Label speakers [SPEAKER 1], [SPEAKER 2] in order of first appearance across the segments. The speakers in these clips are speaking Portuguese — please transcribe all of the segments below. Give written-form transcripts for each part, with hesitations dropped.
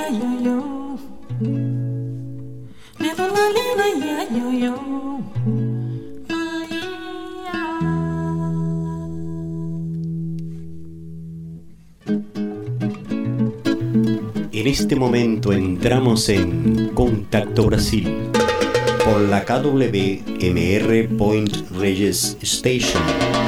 [SPEAKER 1] En este momento entramos en Contacto Brasil por la KWMR Point Reyes Station.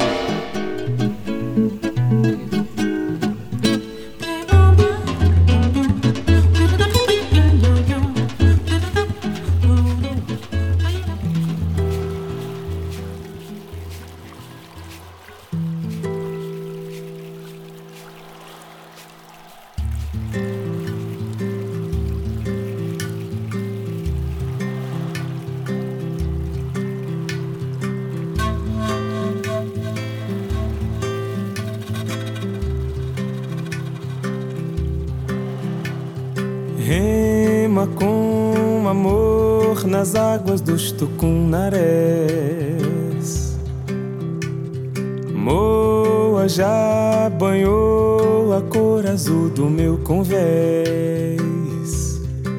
[SPEAKER 2] Rema com amor nas águas dos tucunarés. Moa já banhou a cor azul do meu convés.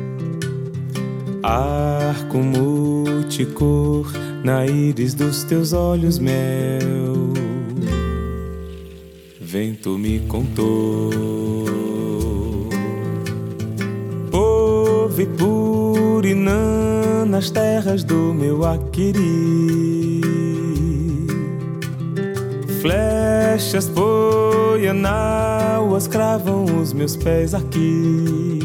[SPEAKER 2] Arco multicor na íris dos teus olhos mel. Vento me contou. E Purinã nas terras do meu Aquiri. Flechas poianauas cravam os meus pés aqui.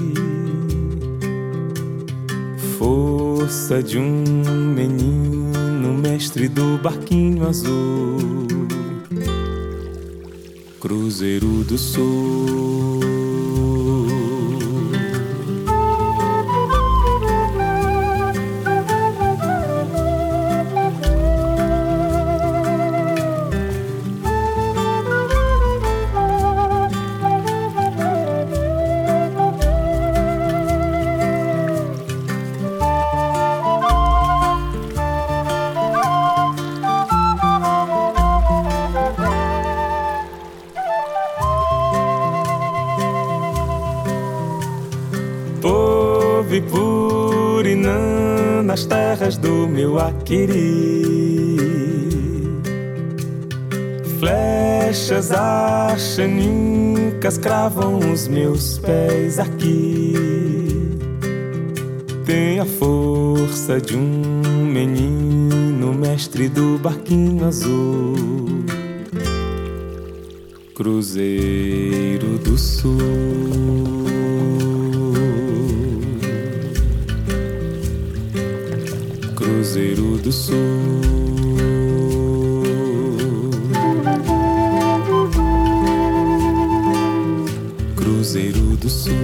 [SPEAKER 2] Força de um menino, mestre do barquinho azul, Cruzeiro do Sul. Purinã nas terras do meu Aquiri. Flechas axanicas cravam os meus pés aqui. Tem a força de um menino, mestre do barquinho azul, Cruzeiro do Sul. Cruzeiro do Sul. Cruzeiro do Sul.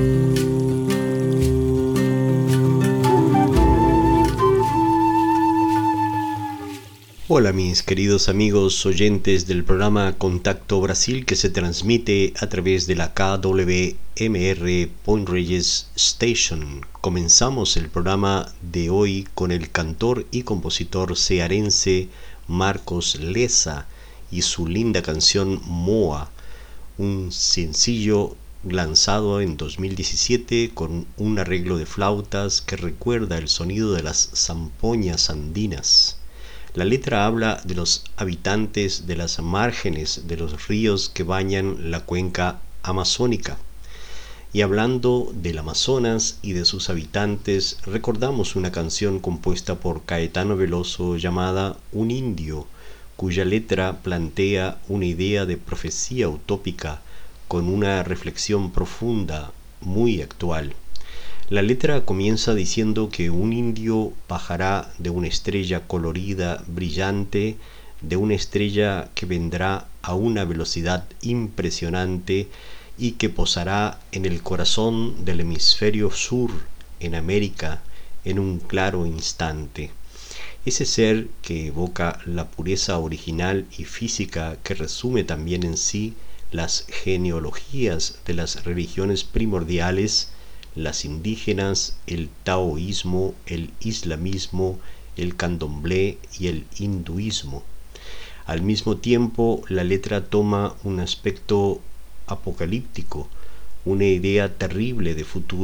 [SPEAKER 1] Hola mis queridos amigos oyentes del programa Contacto Brasil, que se transmite a través de la KWMR Point Reyes Station. Comenzamos el programa de hoy con el cantor y compositor cearense Marcos Lessa y su linda canción Moa, un sencillo lanzado en 2017 con un arreglo de flautas que recuerda el sonido de las zampoñas andinas. La letra habla de los habitantes de las márgenes de los ríos que bañan la cuenca amazónica. Y hablando del Amazonas y de sus habitantes, recordamos una canción compuesta por Caetano Veloso llamada Un Indio, cuya letra plantea una idea de profecía utópica con una reflexión profunda, muy actual. La letra comienza diciendo que un indio bajará de una estrella colorida, brillante, de una estrella que vendrá a una velocidad impresionante y que posará en el corazón del hemisferio sur, en América, en un claro instante. Ese ser que evoca la pureza original y física que resume también en sí las genealogías de las religiones primordiales, las indígenas, el taoísmo, el islamismo, el candomblé y el hinduismo. Al mismo tiempo, la letra toma un aspecto apocalíptico, una idea terrible de futuro,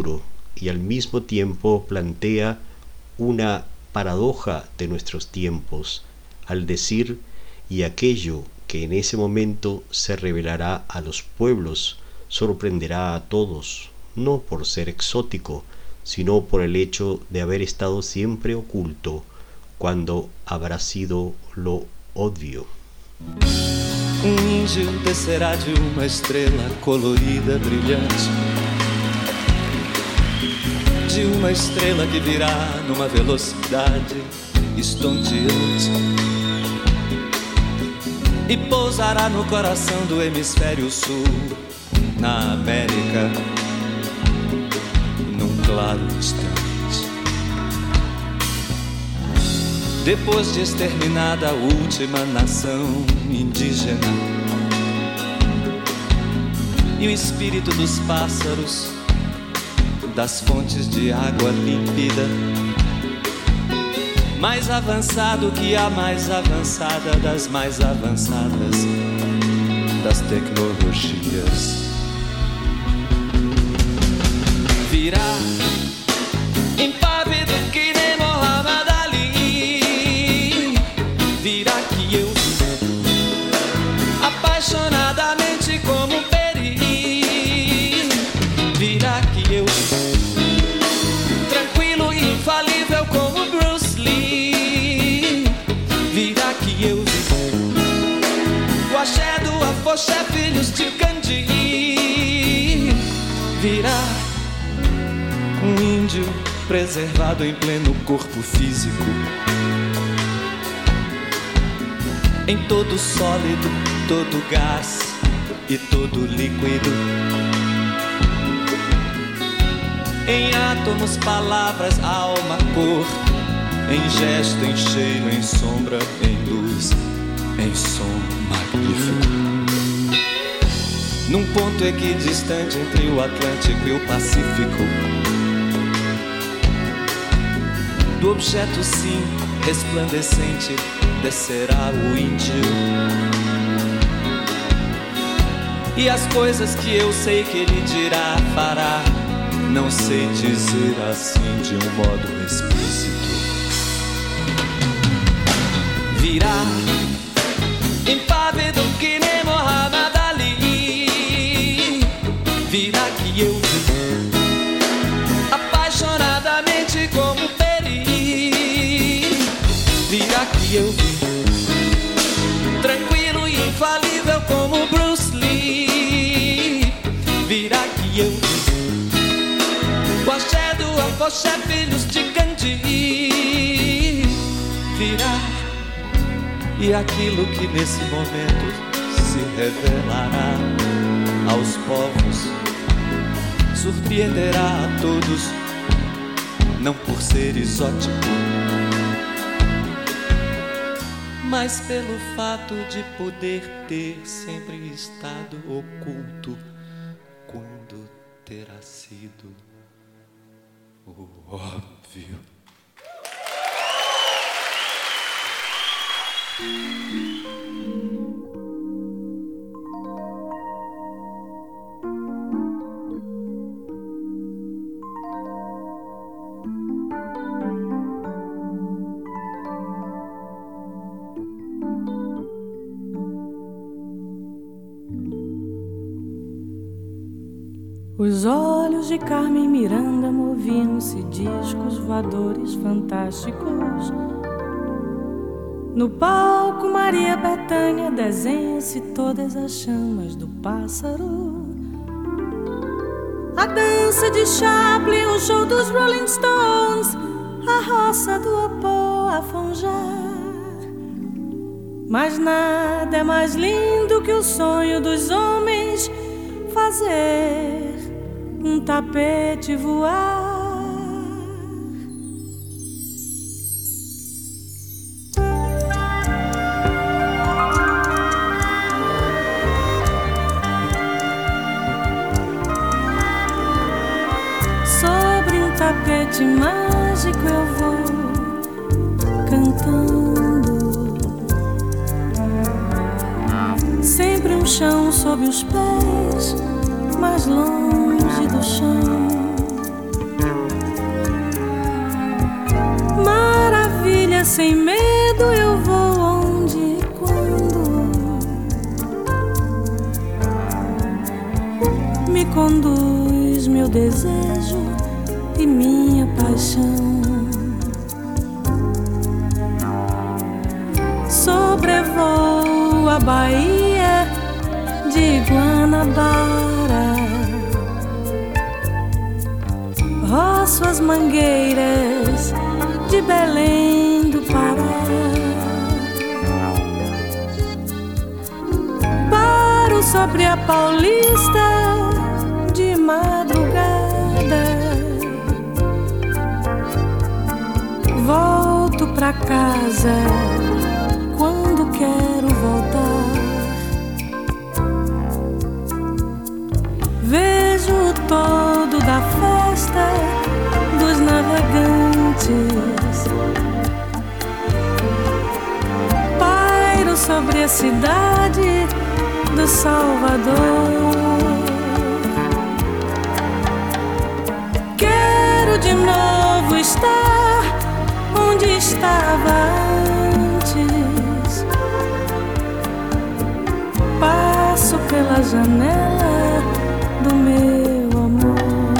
[SPEAKER 1] y al mismo tiempo plantea una paradoja de nuestros tiempos al decir: y aquello que en ese momento se revelará a los pueblos sorprenderá a todos, no por ser exótico, sino por el hecho de haber estado siempre oculto cuando habrá sido lo obvio.
[SPEAKER 3] Índio descerá de uma estrela colorida, brilhante, de uma estrela que virá numa velocidade estonteante e pousará no coração do hemisfério sul, na América, num claro instante. Depois de exterminada a última nação indígena e o espírito dos pássaros, das fontes de água límpida, mais avançado que a mais avançada das mais avançadas das tecnologias, virá impávido que nem Muhammad Ali, virá que eu apaixonadamente como um peri, virá que eu tranquilo e infalível como Bruce Lee, virá que eu o axé do afoxé, filhos de Gandhi, virá um índio preservado em pleno corpo físico, em todo sólido, todo gás e todo líquido, em átomos, palavras, alma, cor, em gesto, em cheiro, em sombra, em luz, em som magnífico, num ponto equidistante entre o Atlântico e o Pacífico, do objeto sim resplandecente descerá o índio, e as coisas que eu sei que ele dirá, fará, não sei dizer assim de um modo explícito. Virá impávido que nem Muhammad Ali, virá que eu apaixonadamente como peri, virá que eu tranquilo e infalível como Bruce Lee, virá que eu o axé do afoxé, filhos de Gandhi, virá, e aquilo que nesse momento se revelará aos povos surpreenderá a todos, não por ser exótico, mas pelo fato de poder ter sempre estado oculto quando terá sido o óbvio.
[SPEAKER 4] Os olhos de Carmen Miranda moviam-se, discos voadores fantásticos. No palco Maria Bethânia desenha-se todas as chamas do pássaro. A dança de Chaplin, o show dos Rolling Stones, a roça do Opô a fonjar. Mas nada é mais lindo que o sonho dos homens, fazer um tapete voar. Sobre um tapete mágico eu vou cantando, sempre um chão sob os pés, mais longe do chão. dia sem medo eu vou onde e quando me conduz meu desejo e minha paixão. Sobrevoo a Bahia de Guanabara, roço as mangueiras de Belém do Pará, paro sobre a Paulista de madrugada, volto pra casa quando quero voltar. Vejo o todo da festa dos navegantes, pairo sobre a cidade do Salvador. Quero de novo estar onde estava antes. Passo pela janela do meu amor.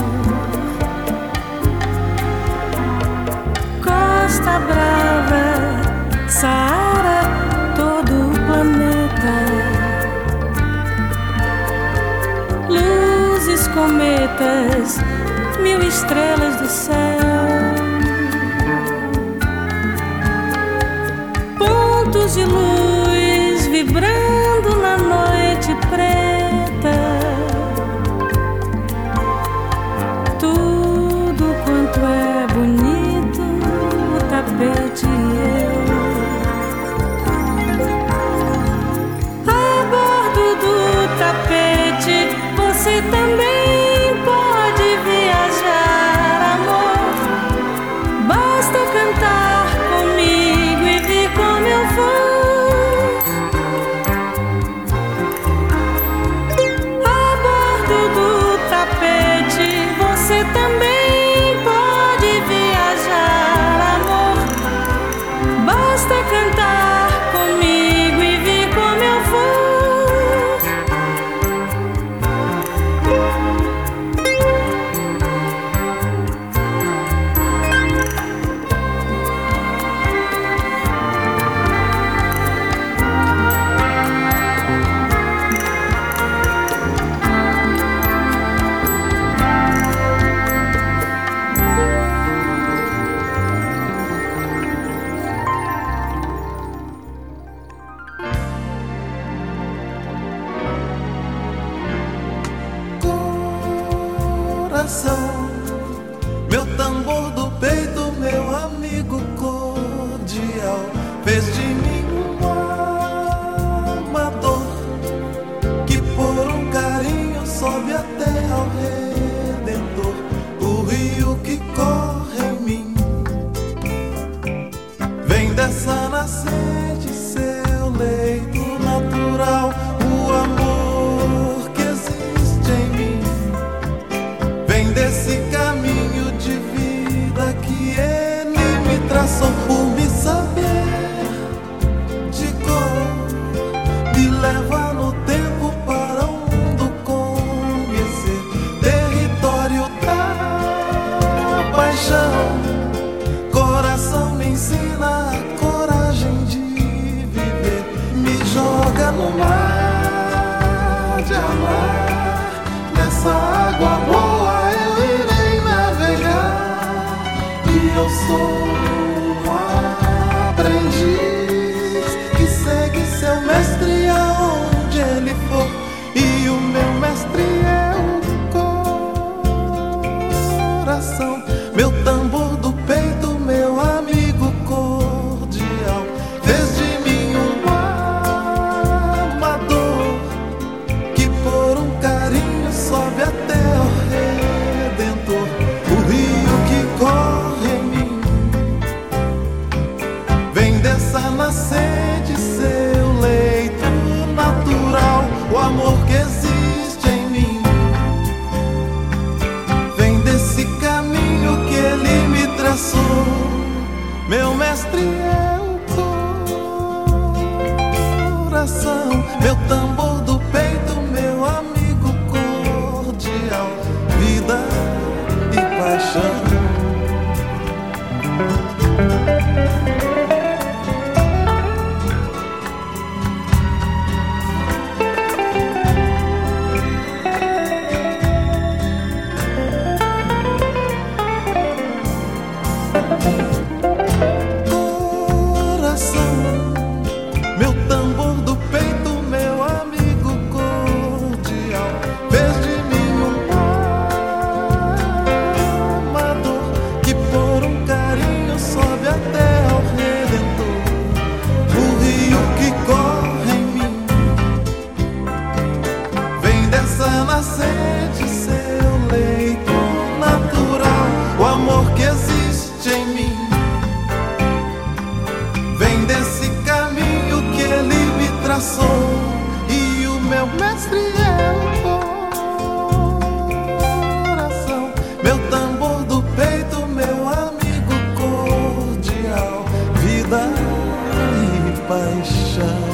[SPEAKER 4] Costa Brava, Saara, todo o planeta. Luzes, cometas, mil estrelas do céu. Pontos de luz vibrando na noite preta. Tudo quanto é bonito, o tapete e eu. A bordo do tapete você também pode viajar, amor. Basta cantar comigo e vir como eu vou. A bordo do tapete você também pode viajar, amor. Basta cantar comigo e vir como eu vou.
[SPEAKER 5] Meu tambor do peito, meu amigo cordial, fez de mim um amador que por um carinho sobe até ao Redentor. O rio que corre em mim vem dessa nascente, seu leito natural. O amor que existe em mim vem desse caminho de vida que ele me traçou. Por me saber de cor, me leva no tempo para o mundo conhecer. Território da paixão, coração me ensina a coragem de viver. Me joga no mar de amar, nessa água boa eu sou um aprendiz que segue seu mestre aonde ele for. E o meu mestre é o coração. Meu tambor do peito, meu amigo cordial, fez de mim um amador que por um carinho sobe até o Redentor. O rio que corre dessa nascente, seu leito natural. O amor que existe em mim vem desse caminho que ele me traçou. Meu mestre é sede, seu leito natural. O amor que existe em mim vem desse caminho que ele me traçou, e o meu mestre é o coração, meu tambor do peito, meu amigo cordial, vida e paixão.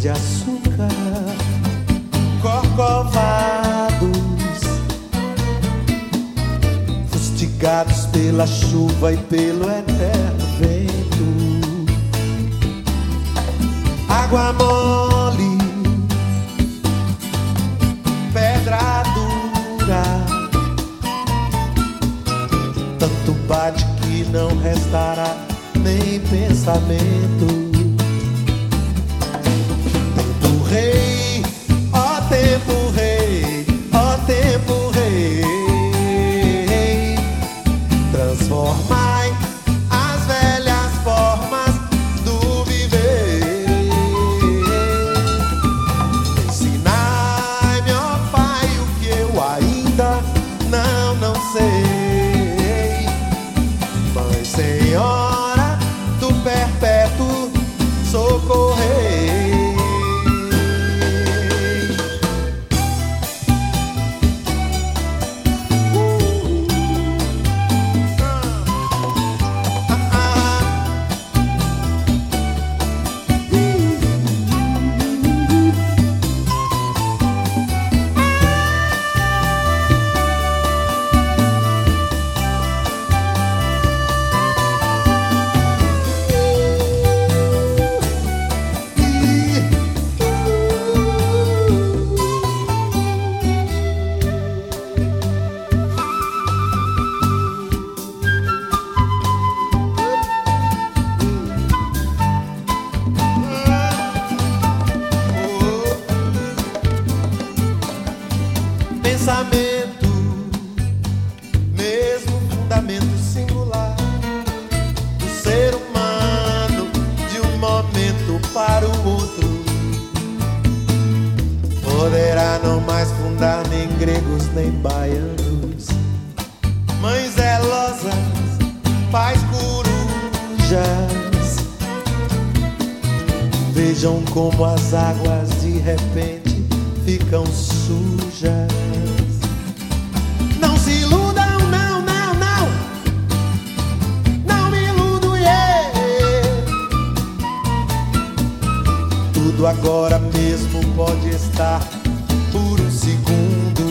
[SPEAKER 5] de açúcar, corcovados, fustigados pela chuva e pelo eterno vento. Água mole, pedra dura, tanto bate que não restará nem pensamento. Tempo rei, ó tempo rei, ó tempo rei, transformai as velhas formas do viver. Ensinai-me, ó Pai, o que eu ainda não sei. Mãe Senhora do perpétuo socorrei. Pensamento, mesmo fundamento singular do ser humano, de um momento para o outro, poderá não mais fundar nem gregos nem baianos, mães zelosas, pais corujas. Vejam como as águas de repente ficam sujas. Não se iludam, não, não, não. Não me iludo, yeah. Tudo agora mesmo pode estar por um segundo.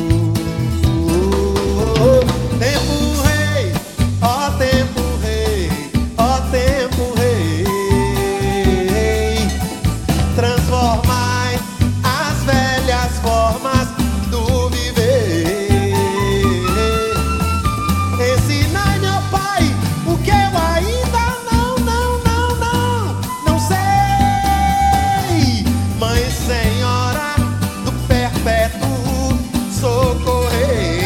[SPEAKER 5] Tempo rei, ó tempo rei, ó tempo rei, transformai as velhas formas do viver. Ensinai, meu Pai, o que eu ainda não sei. Mãe Senhora do perpétuo socorrei.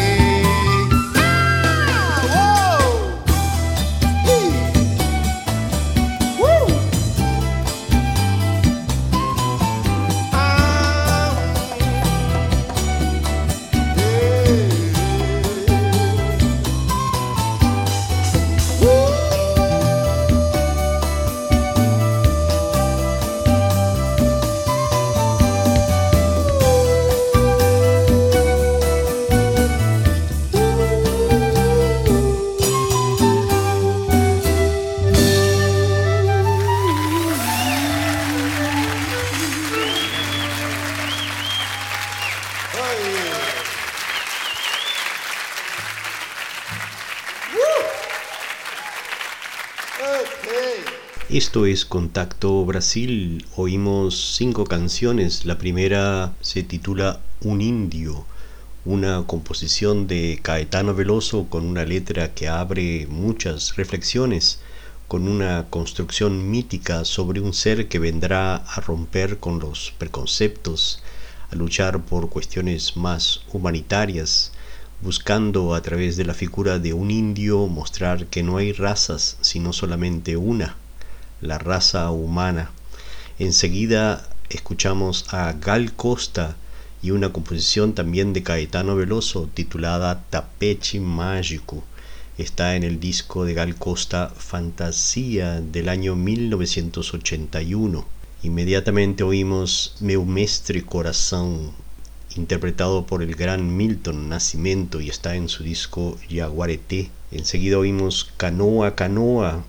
[SPEAKER 1] Esto es Contacto Brasil. Oímos 5 canciones. La primera se titula Un Indio, una composición de Caetano Veloso con una letra que abre muchas reflexiones, con una construcción mítica sobre un ser que vendrá a romper con los preconceptos, a luchar por cuestiones más humanitarias, buscando a través de la figura de un indio mostrar que no hay razas sino solamente una, la raza humana. Enseguida escuchamos a Gal Costa y una composición también de Caetano Veloso titulada Tapete Mágico. Está en el disco de Gal Costa Fantasía del año 1981. Inmediatamente oímos Meu Mestre Coração, interpretado por el gran Milton Nascimento, y está en su disco Yaguareté. Enseguida oímos Canoa Canoa,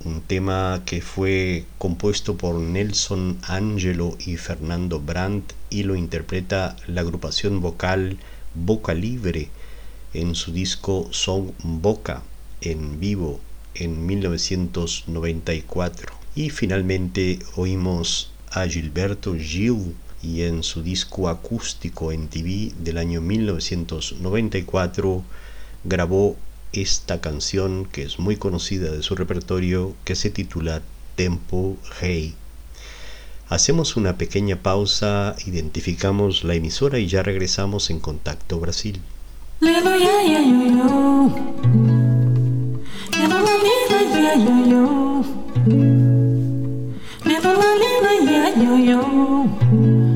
[SPEAKER 1] un tema que fue compuesto por Nelson Angelo y Fernando Brandt y lo interpreta la agrupación vocal Boca Libre en su disco Son Boca en vivo en 1994. Y finalmente oímos a Gilberto Gil y en su disco acústico en TV del año 1994 grabó esta canción que es muy conocida de su repertorio, que se titula Tempo Hey. Hacemos una pequeña pausa, identificamos la emisora y ya regresamos en Contacto Brasil.
[SPEAKER 4] Yo